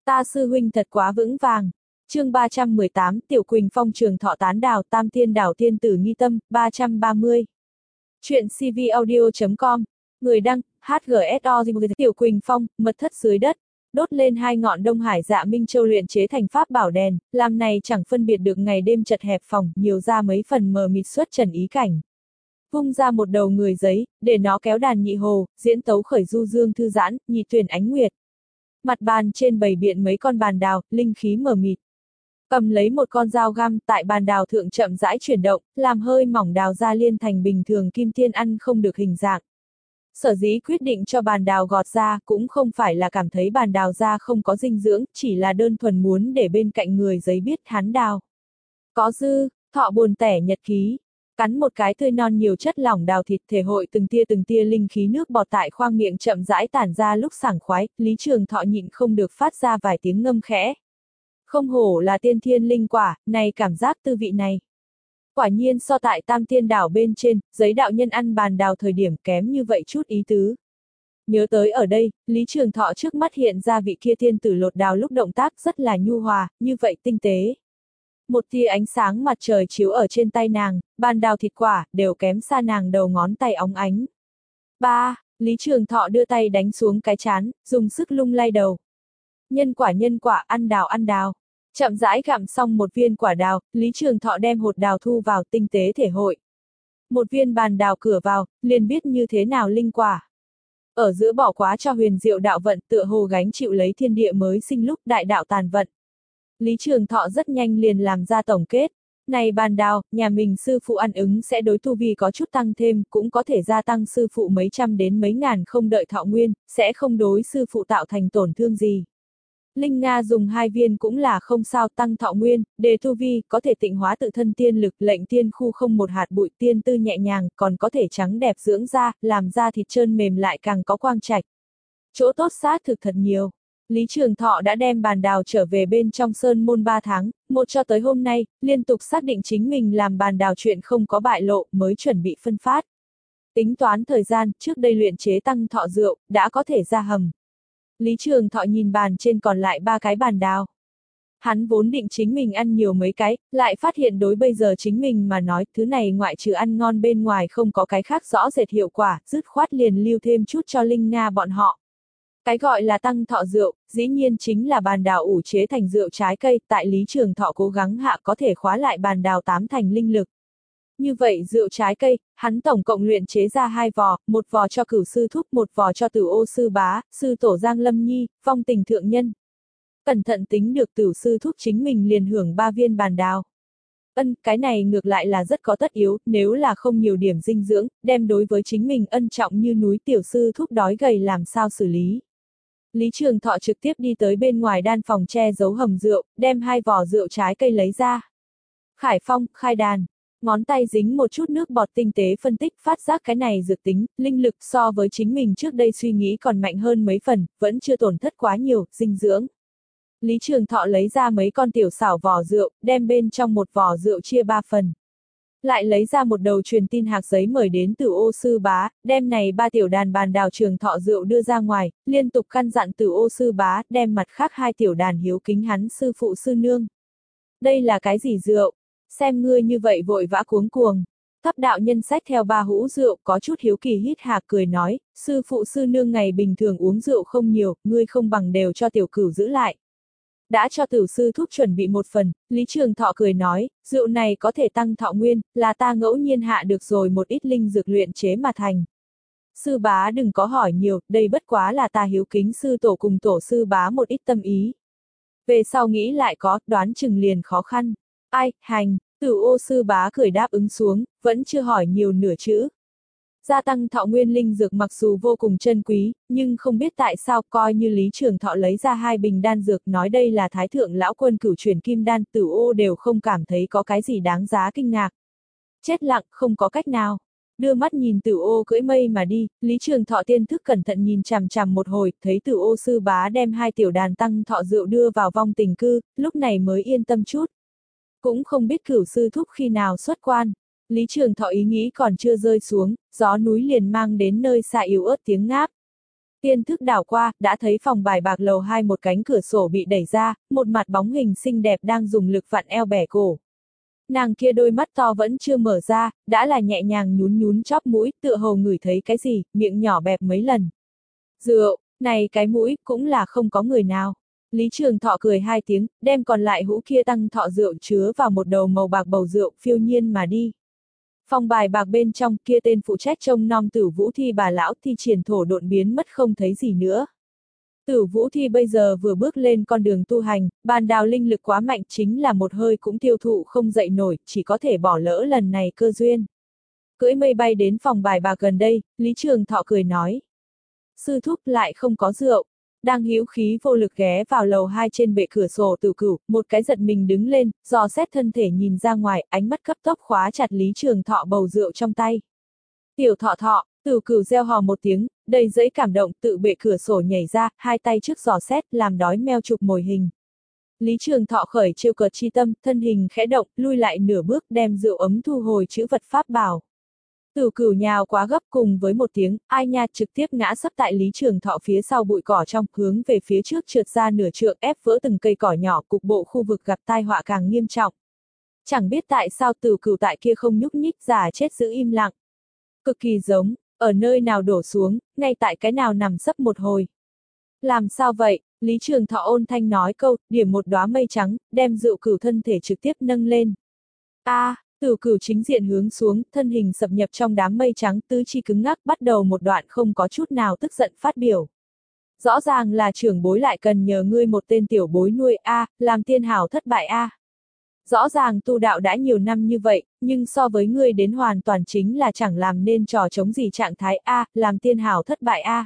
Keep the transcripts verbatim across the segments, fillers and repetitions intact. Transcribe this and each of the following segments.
Ta sư huynh thật quá vững vàng. Chương ba trăm mười tám, Tiểu Quỳnh Phong trường thọ tán đào Tam Tiên Đảo Tiên Tử Nghi Tâm, ba trăm ba mươi. Chuyện cvaudio chấm com. Người đăng, hát giê ét o. Tiểu Quỳnh Phong, mật thất dưới đất. Đốt lên hai ngọn Đông Hải Dạ Minh Châu luyện chế thành pháp bảo đèn, làm này chẳng phân biệt được ngày đêm chật hẹp phòng, nhiều ra mấy phần mờ mịt xuất trần ý cảnh. Vung ra một đầu người giấy, để nó kéo đàn nhị hồ, diễn tấu khởi du dương thư giãn, nhị tuyển ánh nguyệt. Mặt bàn trên bày biện mấy con bàn đào, linh khí mờ mịt. Cầm lấy một con dao găm, tại bàn đào thượng chậm rãi chuyển động, làm hơi mỏng đào ra liên thành bình thường kim tiên ăn không được hình dạng. Sở dĩ quyết định cho bàn đào gọt ra, cũng không phải là cảm thấy bàn đào ra không có dinh dưỡng, chỉ là đơn thuần muốn để bên cạnh người giấy biết hắn đào. Có dư, thọ buồn tẻ nhật ký. Cắn một cái tươi non nhiều chất lỏng đào thịt, thể hội từng tia từng tia linh khí nước bọt tại khoang miệng chậm rãi tản ra lúc sảng khoái, Lý Trường Thọ nhịn không được phát ra vài tiếng ngâm khẽ. Không hổ là tiên thiên linh quả, này cảm giác tư vị này. Quả nhiên so tại Tam Tiên Đảo bên trên, giấy đạo nhân ăn bàn đào thời điểm kém như vậy chút ý tứ. Nhớ tới ở đây, Lý Trường Thọ trước mắt hiện ra vị kia tiên tử lột đào lúc động tác rất là nhu hòa, như vậy tinh tế. Một tia ánh sáng mặt trời chiếu ở trên tay nàng, bàn đào thịt quả, đều kém xa nàng đầu ngón tay óng ánh. Ba, Lý Trường Thọ đưa tay đánh xuống cái chán, dùng sức lung lay đầu. Nhân quả nhân quả, ăn đào ăn đào. Chậm rãi gặm xong một viên quả đào, Lý Trường Thọ đem hột đào thu vào tinh tế thể hội. Một viên bàn đào cửa vào, liền biết như thế nào linh quả. Ở giữa bỏ quá cho huyền diệu đạo vận tựa hồ gánh chịu lấy thiên địa mới sinh lúc đại đạo tàn vận. Lý Trường Thọ rất nhanh liền làm ra tổng kết. Này bàn đào, nhà mình sư phụ ăn ứng sẽ đối tu vi có chút tăng thêm, cũng có thể gia tăng sư phụ mấy trăm đến mấy ngàn không đợi thọ nguyên, sẽ không đối sư phụ tạo thành tổn thương gì. Linh Nga dùng hai viên cũng là không sao tăng thọ nguyên, đề tu vi, có thể tịnh hóa tự thân tiên lực, lệnh tiên khu không một hạt bụi tiên tư nhẹ nhàng, còn có thể trắng đẹp dưỡng da, làm da thịt trơn mềm lại càng có quang trạch. Chỗ tốt sát thực thật nhiều. Lý Trường Thọ đã đem bàn đào trở về bên trong sơn môn ba tháng, một cho tới hôm nay, liên tục xác định chính mình làm bàn đào chuyện không có bại lộ mới chuẩn bị phân phát. Tính toán thời gian, trước đây luyện chế tăng thọ rượu, đã có thể ra hầm. Lý Trường Thọ nhìn bàn trên còn lại ba cái bàn đào. Hắn vốn định chính mình ăn nhiều mấy cái, lại phát hiện đối bây giờ chính mình mà nói, thứ này ngoại trừ ăn ngon bên ngoài không có cái khác rõ rệt hiệu quả, dứt khoát liền lưu thêm chút cho Linh Nga bọn họ. Cái gọi là tăng thọ rượu, dĩ nhiên chính là bàn đào ủ chế thành rượu trái cây, tại Lý Trường Thọ cố gắng hạ có thể khóa lại bàn đào tám thành linh lực. Như vậy rượu trái cây, hắn tổng cộng luyện chế ra hai vò, một vò cho Cửu sư thúc, một vò cho Tử Ô sư bá, sư tổ Giang Lâm Nhi, Phong Tình thượng nhân. Cẩn thận tính được Tử sư thúc chính mình liền hưởng ba viên bàn đào. Ân, cái này ngược lại là rất có tất yếu, nếu là không nhiều điểm dinh dưỡng, đem đối với chính mình ân trọng như núi tiểu sư thúc đói gầy làm sao xử lý. Lý Trường Thọ trực tiếp đi tới bên ngoài đan phòng che giấu hầm rượu, đem hai vò rượu trái cây lấy ra. Khải Phong, khai đàn. Ngón tay dính một chút nước bọt tinh tế phân tích phát giác cái này dược tính, linh lực so với chính mình trước đây suy nghĩ còn mạnh hơn mấy phần, vẫn chưa tổn thất quá nhiều, dinh dưỡng. Lý Trường Thọ lấy ra mấy con tiểu xảo vỏ rượu, đem bên trong một vỏ rượu chia ba phần. Lại lấy ra một đầu truyền tin hạc giấy mời đến Tử Ô sư bá, đem này ba tiểu đàn bàn đào Trường Thọ rượu đưa ra ngoài, liên tục căn dặn Tử Ô sư bá, đem mặt khác hai tiểu đàn hiếu kính hắn sư phụ sư nương. Đây là cái gì rượu? Xem ngươi như vậy vội vã cuống cuồng. Thấp đạo nhân sách theo ba hũ rượu, có chút hiếu kỳ hít hạc cười nói, sư phụ sư nương ngày bình thường uống rượu không nhiều, ngươi không bằng đều cho tiểu cửu giữ lại. Đã cho Tử sư thúc chuẩn bị một phần, Lý Trường Thọ cười nói, rượu này có thể tăng thọ nguyên, là ta ngẫu nhiên hạ được rồi một ít linh dược luyện chế mà thành. Sư bá đừng có hỏi nhiều, đây bất quá là ta hiếu kính sư tổ cùng tổ sư bá một ít tâm ý. Về sau nghĩ lại có, đoán chừng liền khó khăn. Ai, hành, Tử Ô sư bá cười đáp ứng xuống, vẫn chưa hỏi nhiều nửa chữ. Gia tăng thọ nguyên linh dược mặc dù vô cùng chân quý, nhưng không biết tại sao coi như Lý Trường Thọ lấy ra hai bình đan dược nói đây là Thái Thượng Lão Quân cửu chuyển kim đan, Tử Ô đều không cảm thấy có cái gì đáng giá kinh ngạc. Chết lặng, không có cách nào. Đưa mắt nhìn Tử Ô cưỡi mây mà đi, Lý Trường Thọ tiên thức cẩn thận nhìn chằm chằm một hồi, thấy Tử Ô sư bá đem hai tiểu đàn tăng thọ rượu đưa vào vong tình cư, lúc này mới yên tâm chút. Cũng không biết Cửu sư thúc khi nào xuất quan. Lý Trường Thọ ý nghĩ còn chưa rơi xuống, gió núi liền mang đến nơi xa yếu ớt tiếng ngáp. Tiên thức đảo qua, đã thấy phòng bài bạc lầu hai một cánh cửa sổ bị đẩy ra, một mặt bóng hình xinh đẹp đang dùng lực vặn eo bẻ cổ. Nàng kia đôi mắt to vẫn chưa mở ra, đã là nhẹ nhàng nhún nhún chóp mũi, tựa hồ ngửi thấy cái gì, miệng nhỏ bẹp mấy lần. Rượu, này cái mũi, cũng là không có người nào. Lý Trường Thọ cười hai tiếng, đem còn lại hũ kia tăng thọ rượu chứa vào một đầu màu bạc bầu rượu, phiêu nhiên mà đi. Phòng bài bạc bên trong kia tên phụ trách trông nom Tử Vũ Thi bà lão thi triển thổ độn biến mất không thấy gì nữa. Tử Vũ Thi bây giờ vừa bước lên con đường tu hành, bàn đào linh lực quá mạnh chính là một hơi cũng tiêu thụ không dậy nổi, chỉ có thể bỏ lỡ lần này cơ duyên. Cưỡi mây bay đến phòng bài bạc gần đây, Lý Trường Thọ cười nói. Sư thúc lại không có rượu. Đang hữu khí vô lực ghé vào lầu hai trên bệ cửa sổ Tử Cửu, một cái giật mình đứng lên, dò xét thân thể nhìn ra ngoài, ánh mắt cấp tốc khóa chặt Lý Trường Thọ bầu rượu trong tay. Tiểu Thọ Thọ, Tử Cửu reo hò một tiếng, đầy dẫy cảm động, tự bệ cửa sổ nhảy ra, hai tay trước dò xét, làm đói meo chụp mồi hình. Lý Trường Thọ khởi trêu cợt chi tâm, thân hình khẽ động, lui lại nửa bước, đem rượu ấm thu hồi chữ vật pháp bảo. Tử Cửu nhào quá gấp cùng với một tiếng, ai nha trực tiếp ngã sấp tại Lý Trường Thọ phía sau bụi cỏ trong, hướng về phía trước trượt ra nửa trượng, ép vỡ từng cây cỏ nhỏ, cục bộ khu vực gặp tai họa càng nghiêm trọng. Chẳng biết tại sao Tử Cửu tại kia không nhúc nhích, giả chết giữ im lặng. Cực kỳ giống, ở nơi nào đổ xuống, ngay tại cái nào nằm sấp một hồi. Làm sao vậy? Lý Trường Thọ ôn thanh nói câu, điểm một đóa mây trắng, đem Dựu Cửu thân thể trực tiếp nâng lên. A, à, Tử Cửu chính diện hướng xuống, thân hình sập nhập trong đám mây trắng, tứ chi cứng ngắc, bắt đầu một đoạn không có chút nào tức giận phát biểu. Rõ ràng là trưởng bối lại cần nhờ ngươi một tên tiểu bối nuôi a, à, làm tiên hảo thất bại a. À. Rõ ràng tu đạo đã nhiều năm như vậy, nhưng so với ngươi đến hoàn toàn chính là chẳng làm nên trò chống gì trạng thái a, à, làm tiên hảo thất bại a. À.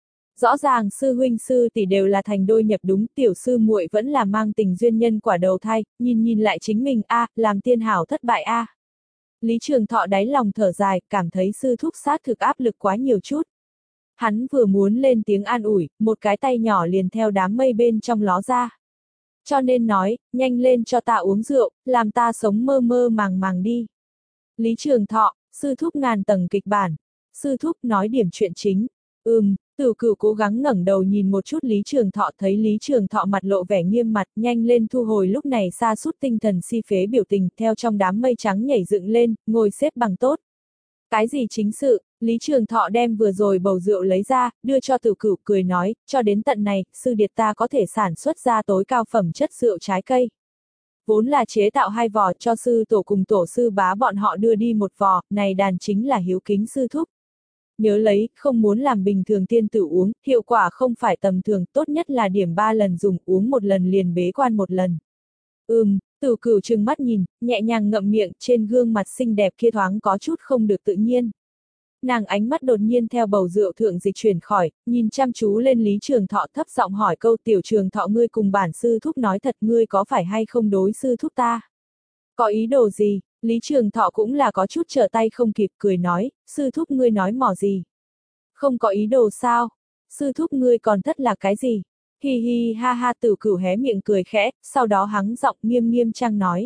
Rõ ràng sư huynh sư tỷ đều là thành đôi nhập đúng, tiểu sư muội vẫn là mang tình duyên nhân quả đầu thai, nhìn nhìn lại chính mình a, à, làm tiên hảo thất bại a. À. Lý Trường Thọ đáy lòng thở dài, cảm thấy sư thúc sát thực áp lực quá nhiều chút. Hắn vừa muốn lên tiếng an ủi, một cái tay nhỏ liền theo đám mây bên trong ló ra. Cho nên nói, nhanh lên cho ta uống rượu, làm ta sống mơ mơ màng màng đi. Lý Trường Thọ, sư thúc ngàn tầng kịch bản. Sư thúc nói điểm chuyện chính. Ừm, Tử Cửu cố gắng ngẩng đầu nhìn một chút Lý Trường Thọ, thấy Lý Trường Thọ mặt lộ vẻ nghiêm mặt, nhanh lên thu hồi lúc này sa sút tinh thần si phế biểu tình, theo trong đám mây trắng nhảy dựng lên, ngồi xếp bằng tốt. Cái gì chính sự? Lý Trường Thọ đem vừa rồi bầu rượu lấy ra, đưa cho Tử Cửu, cười nói, cho đến tận này, sư điệt ta có thể sản xuất ra tối cao phẩm chất rượu trái cây. Vốn là chế tạo hai vò cho sư tổ cùng tổ sư bá bọn họ đưa đi một vò, này đàn chính là hiếu kính sư thúc. Nhớ lấy, không muốn làm bình thường tiên tử uống, hiệu quả không phải tầm thường, tốt nhất là điểm ba lần dùng, uống một lần liền bế quan một lần. Ừm, Tử Cửu trừng mắt nhìn, nhẹ nhàng ngậm miệng, trên gương mặt xinh đẹp kia thoáng có chút không được tự nhiên. Nàng ánh mắt đột nhiên theo bầu rượu thượng dịch chuyển khỏi, nhìn chăm chú lên Lý Trường Thọ, thấp giọng hỏi câu, tiểu Trường Thọ, ngươi cùng bản sư thúc nói thật, ngươi có phải hay không đối sư thúc ta? Có ý đồ gì? Lý Trường Thọ cũng là có chút trở tay không kịp, cười nói, sư thúc ngươi nói mỏ gì? Không có ý đồ sao? Sư thúc ngươi còn thất là cái gì? Hi hi ha ha. Tử Cửu hé miệng cười khẽ, sau đó hắng giọng nghiêm nghiêm trang nói.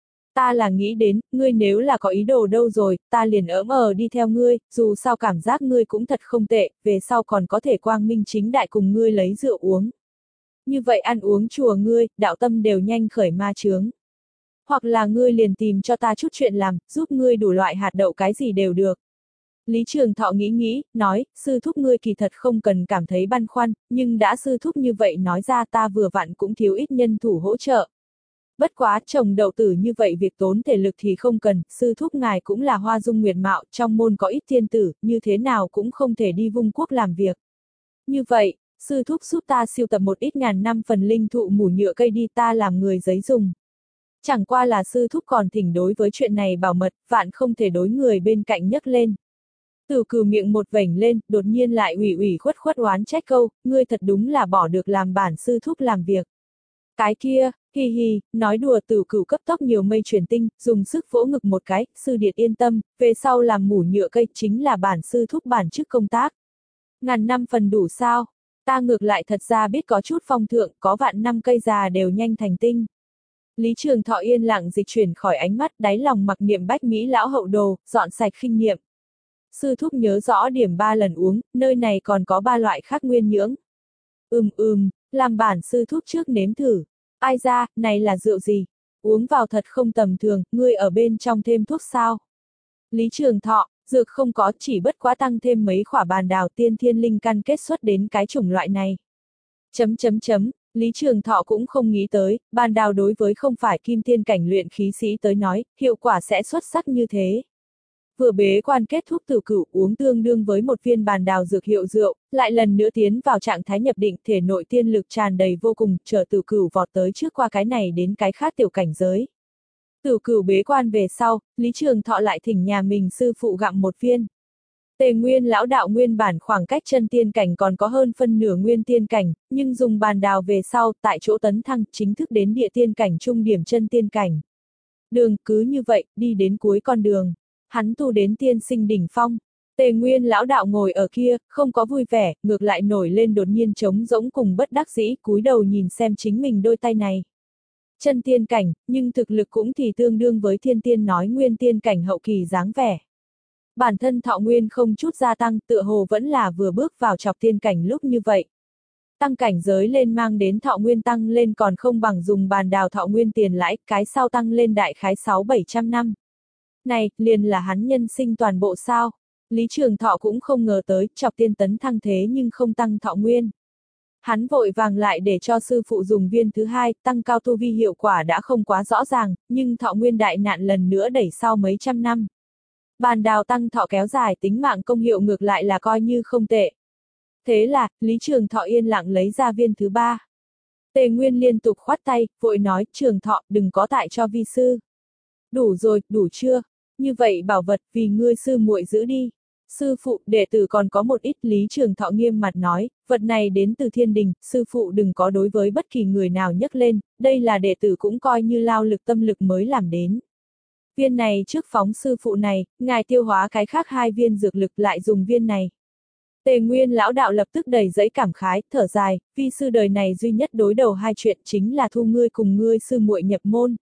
Ta là nghĩ đến, ngươi nếu là có ý đồ đâu rồi, ta liền ỡm ờ đi theo ngươi, dù sao cảm giác ngươi cũng thật không tệ, về sau còn có thể quang minh chính đại cùng ngươi lấy rượu uống. Như vậy ăn uống chùa ngươi, đạo tâm đều nhanh khởi ma chướng. Hoặc là ngươi liền tìm cho ta chút chuyện làm, giúp ngươi đủ loại hạt đậu cái gì đều được. Lý Trường Thọ nghĩ nghĩ, nói, sư thúc ngươi kỳ thật không cần cảm thấy băn khoăn, nhưng đã sư thúc như vậy nói ra ta vừa vặn cũng thiếu ít nhân thủ hỗ trợ. Bất quá, trồng đậu tử như vậy việc tốn thể lực thì không cần, sư thúc ngài cũng là hoa dung nguyệt mạo, trong môn có ít thiên tử, như thế nào cũng không thể đi vung quốc làm việc. Như vậy, sư thúc giúp ta siêu tập một ít ngàn năm phần linh thụ mủ nhựa cây đi, ta làm người giấy dùng. Chẳng qua là sư thúc còn thỉnh đối với chuyện này bảo mật, vạn không thể đối người bên cạnh nhấc lên. Tử Cửu miệng một vểnh lên, đột nhiên lại ủy ủy khuất khuất oán trách câu, ngươi thật đúng là bỏ được làm bản sư thúc làm việc. Cái kia, hi hi, nói đùa. Tử Cửu cấp tốc nhiều mây truyền tinh, dùng sức vỗ ngực một cái, sư điệt yên tâm, về sau làm mủ nhựa cây chính là bản sư thúc bản chức công tác. Ngàn năm phần đủ sao? Ta ngược lại thật ra biết có chút phong thượng, có vạn năm cây già đều nhanh thành tinh. Lý Trường Thọ yên lặng dịch chuyển khỏi ánh mắt, đáy lòng mặc niệm bách Mỹ lão hậu đồ, dọn sạch khinh niệm. Sư thúc nhớ rõ điểm ba lần uống, nơi này còn có ba loại khác nguyên nhưỡng. Ừm ừm, làm bản sư thúc trước nếm thử. Ai ra, này là rượu gì? Uống vào thật không tầm thường, ngươi ở bên trong thêm thuốc sao? Lý Trường Thọ, dược không có, chỉ bất quá tăng thêm mấy khỏa bàn đào tiên thiên linh căn kết xuất đến cái chủng loại này. Chấm chấm chấm, Lý Trường Thọ cũng không nghĩ tới, bàn đào đối với không phải kim thiên cảnh luyện khí sĩ tới nói, hiệu quả sẽ xuất sắc như thế. Vừa bế quan kết thúc tử cửu uống tương đương với một viên bàn đào dược hiệu rượu, lại lần nữa tiến vào trạng thái nhập định, thể nội tiên lực tràn đầy vô cùng, chờ tử cửu vọt tới trước qua cái này đến cái khác tiểu cảnh giới. Tử cửu bế quan về sau, Lý Trường Thọ lại thỉnh nhà mình sư phụ gặm một viên. Tề Nguyên lão đạo nguyên bản khoảng cách chân tiên cảnh còn có hơn phân nửa nguyên tiên cảnh, nhưng dùng bàn đào về sau, tại chỗ tấn thăng, chính thức đến địa tiên cảnh trung điểm chân tiên cảnh. Đường cứ như vậy, đi đến cuối con đường. Hắn tu đến tiên sinh đỉnh phong. Tề Nguyên lão đạo ngồi ở kia, không có vui vẻ, ngược lại nổi lên đột nhiên trống rỗng cùng bất đắc dĩ, cúi đầu nhìn xem chính mình đôi tay này. Chân tiên cảnh, nhưng thực lực cũng thì tương đương với thiên tiên nói nguyên tiên cảnh hậu kỳ dáng vẻ. Bản thân thọ nguyên không chút gia tăng, tựa hồ vẫn là vừa bước vào chọc tiên cảnh lúc như vậy. Tăng cảnh giới lên mang đến thọ nguyên tăng lên còn không bằng dùng bàn đào thọ nguyên tiền lãi, cái sau tăng lên đại khái sáu bảy trăm năm. Này, liền là hắn nhân sinh toàn bộ sao? Lý Trường Thọ cũng không ngờ tới, chọc tiên tấn thăng thế nhưng không tăng thọ nguyên. Hắn vội vàng lại để cho sư phụ dùng viên thứ hai, tăng cao tu vi hiệu quả đã không quá rõ ràng, nhưng thọ nguyên đại nạn lần nữa đẩy sau mấy trăm năm. Bàn đào tăng thọ kéo dài tính mạng công hiệu ngược lại là coi như không tệ. Thế là, Lý Trường Thọ yên lặng lấy ra viên thứ ba. Tề Nguyên liên tục khoát tay, vội nói, Trường Thọ, đừng có tại cho vi sư. Đủ rồi, đủ chưa? Như vậy bảo vật vì ngươi sư muội giữ đi. Sư phụ, đệ tử còn có một ít. Lý Trường Thọ nghiêm mặt nói, vật này đến từ thiên đình, sư phụ đừng có đối với bất kỳ người nào nhắc lên, đây là đệ tử cũng coi như lao lực tâm lực mới làm đến. Viên này trước phóng sư phụ này, ngài tiêu hóa cái khác hai viên dược lực lại dùng viên này. Tề Nguyên lão đạo lập tức đầy giấy cảm khái, thở dài, vi sư đời này duy nhất đối đầu hai chuyện chính là thu ngươi cùng ngươi sư muội nhập môn.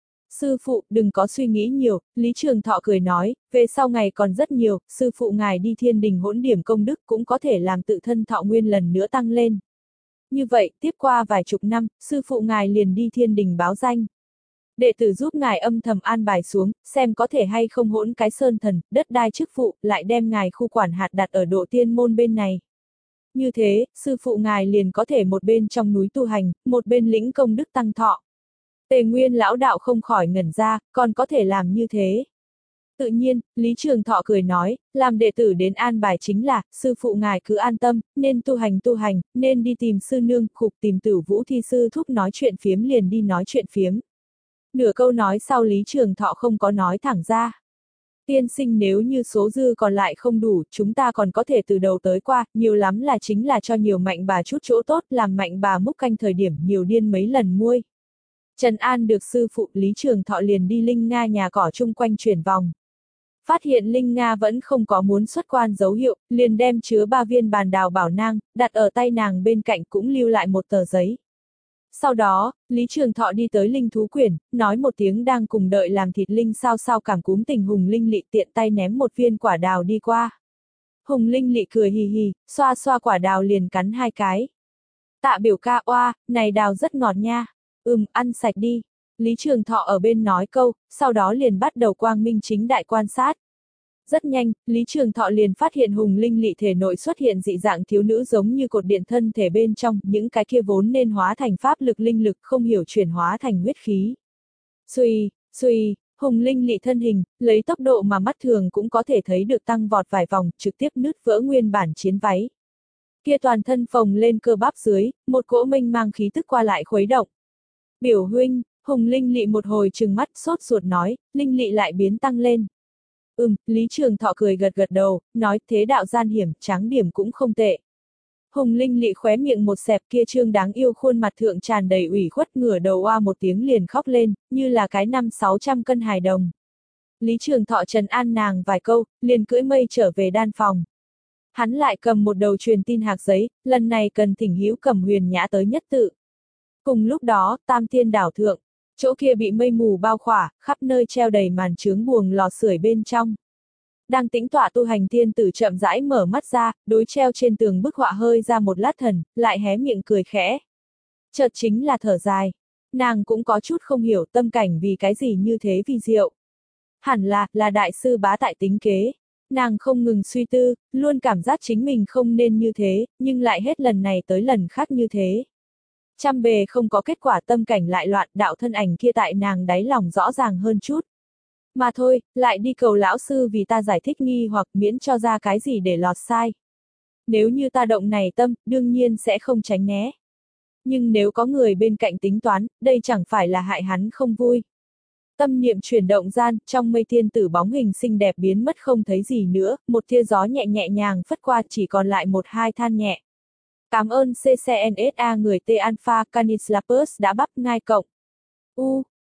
Sư phụ, đừng có suy nghĩ nhiều, Lý Trường Thọ cười nói, về sau ngày còn rất nhiều, sư phụ ngài đi thiên đình hỗn điểm công đức cũng có thể làm tự thân thọ nguyên lần nữa tăng lên. Như vậy, tiếp qua vài chục năm, sư phụ ngài liền đi thiên đình báo danh. Đệ tử giúp ngài âm thầm an bài xuống, xem có thể hay không hỗn cái sơn thần, đất đai chức phụ, lại đem ngài khu quản hạt đặt ở độ tiên môn bên này. Như thế, sư phụ ngài liền có thể một bên trong núi tu hành, một bên lĩnh công đức tăng thọ. Tề Nguyên lão đạo không khỏi ngẩn ra, còn có thể làm như thế. Tự nhiên, Lý Trường Thọ cười nói, làm đệ tử đến an bài chính là, sư phụ ngài cứ an tâm, nên tu hành tu hành, nên đi tìm sư nương, khục tìm Tử Vũ thi sư thúc nói chuyện phiếm liền đi nói chuyện phiếm. Nửa câu nói sau Lý Trường Thọ không có nói thẳng ra. Tiên sinh nếu như số dư còn lại không đủ, chúng ta còn có thể từ đầu tới qua, nhiều lắm là chính là cho nhiều mạnh bà chút chỗ tốt, làm mạnh bà múc canh thời điểm nhiều điên mấy lần muôi. Trần An được sư phụ, Lý Trường Thọ liền đi Linh Nga nhà cỏ chung quanh chuyển vòng. Phát hiện Linh Nga vẫn không có muốn xuất quan dấu hiệu, liền đem chứa ba viên bàn đào bảo nang, đặt ở tay nàng bên cạnh cũng lưu lại một tờ giấy. Sau đó, Lý Trường Thọ đi tới Linh Thú Quyển, nói một tiếng đang cùng đợi làm thịt Linh sao sao cảm cúm tình Hùng Linh Lị tiện tay ném một viên quả đào đi qua. Hùng Linh Lị cười hì hì, xoa xoa quả đào liền cắn hai cái. Tạ biểu ca oa, này đào rất ngọt nha. Ừm, ăn sạch đi. Lý Trường Thọ ở bên nói câu, sau đó liền bắt đầu quang minh chính đại quan sát. Rất nhanh, Lý Trường Thọ liền phát hiện Hùng Linh Lị thể nội xuất hiện dị dạng thiếu nữ giống như cột điện thân thể bên trong, những cái kia vốn nên hóa thành pháp lực linh lực không hiểu chuyển hóa thành huyết khí. Xuy, xuy, Hùng Linh Lị thân hình, lấy tốc độ mà mắt thường cũng có thể thấy được tăng vọt vài vòng, trực tiếp nứt vỡ nguyên bản chiến váy. Kia toàn thân phồng lên cơ bắp dưới, một cỗ mênh mang khí tức qua lại khuấy động. Biểu huynh, Hùng Linh Lị một hồi trừng mắt sốt ruột nói, Linh Lị lại biến tăng lên. Ừm, Lý Trường Thọ cười gật gật đầu, nói thế đạo gian hiểm, tráng điểm cũng không tệ. Hùng Linh Lị khóe miệng một xẹp kia trương đáng yêu khuôn mặt thượng tràn đầy ủy khuất ngửa đầu oa một tiếng liền khóc lên, như là cái năm sáu trăm cân hài đồng. Lý Trường Thọ trấn an nàng vài câu, liền cưỡi mây trở về đan phòng. Hắn lại cầm một đầu truyền tin hạc giấy, lần này cần thỉnh hữu cầm huyền nhã tới nhất tự. Cùng lúc đó, Tam Tiên đảo thượng, chỗ kia bị mây mù bao khỏa, khắp nơi treo đầy màn chướng buồng lò sưởi bên trong. Đang tĩnh tọa tu hành tiên tử chậm rãi mở mắt ra, đối treo trên tường bức họa hơi ra một lát thần, lại hé miệng cười khẽ. Chợt chính là thở dài. Nàng cũng có chút không hiểu tâm cảnh vì cái gì như thế vì diệu. Hẳn là, là đại sư bá tại tính kế. Nàng không ngừng suy tư, luôn cảm giác chính mình không nên như thế, nhưng lại hết lần này tới lần khác như thế. Trăm bề không có kết quả tâm cảnh lại loạn, đạo thân ảnh kia tại nàng đáy lòng rõ ràng hơn chút. Mà thôi, lại đi cầu lão sư vì ta giải thích nghi hoặc miễn cho ra cái gì để lọt sai. Nếu như ta động này tâm, đương nhiên sẽ không tránh né. Nhưng nếu có người bên cạnh tính toán, đây chẳng phải là hại hắn không vui. Tâm niệm chuyển động gian, trong mây tiên tử bóng hình xinh đẹp biến mất không thấy gì nữa, một tia gió nhẹ nhẹ nhàng phất qua chỉ còn lại một hai than nhẹ. Cảm ơn xê xê en ét a người T Alpha Canis Lapus đã bắp ngai cộng. U,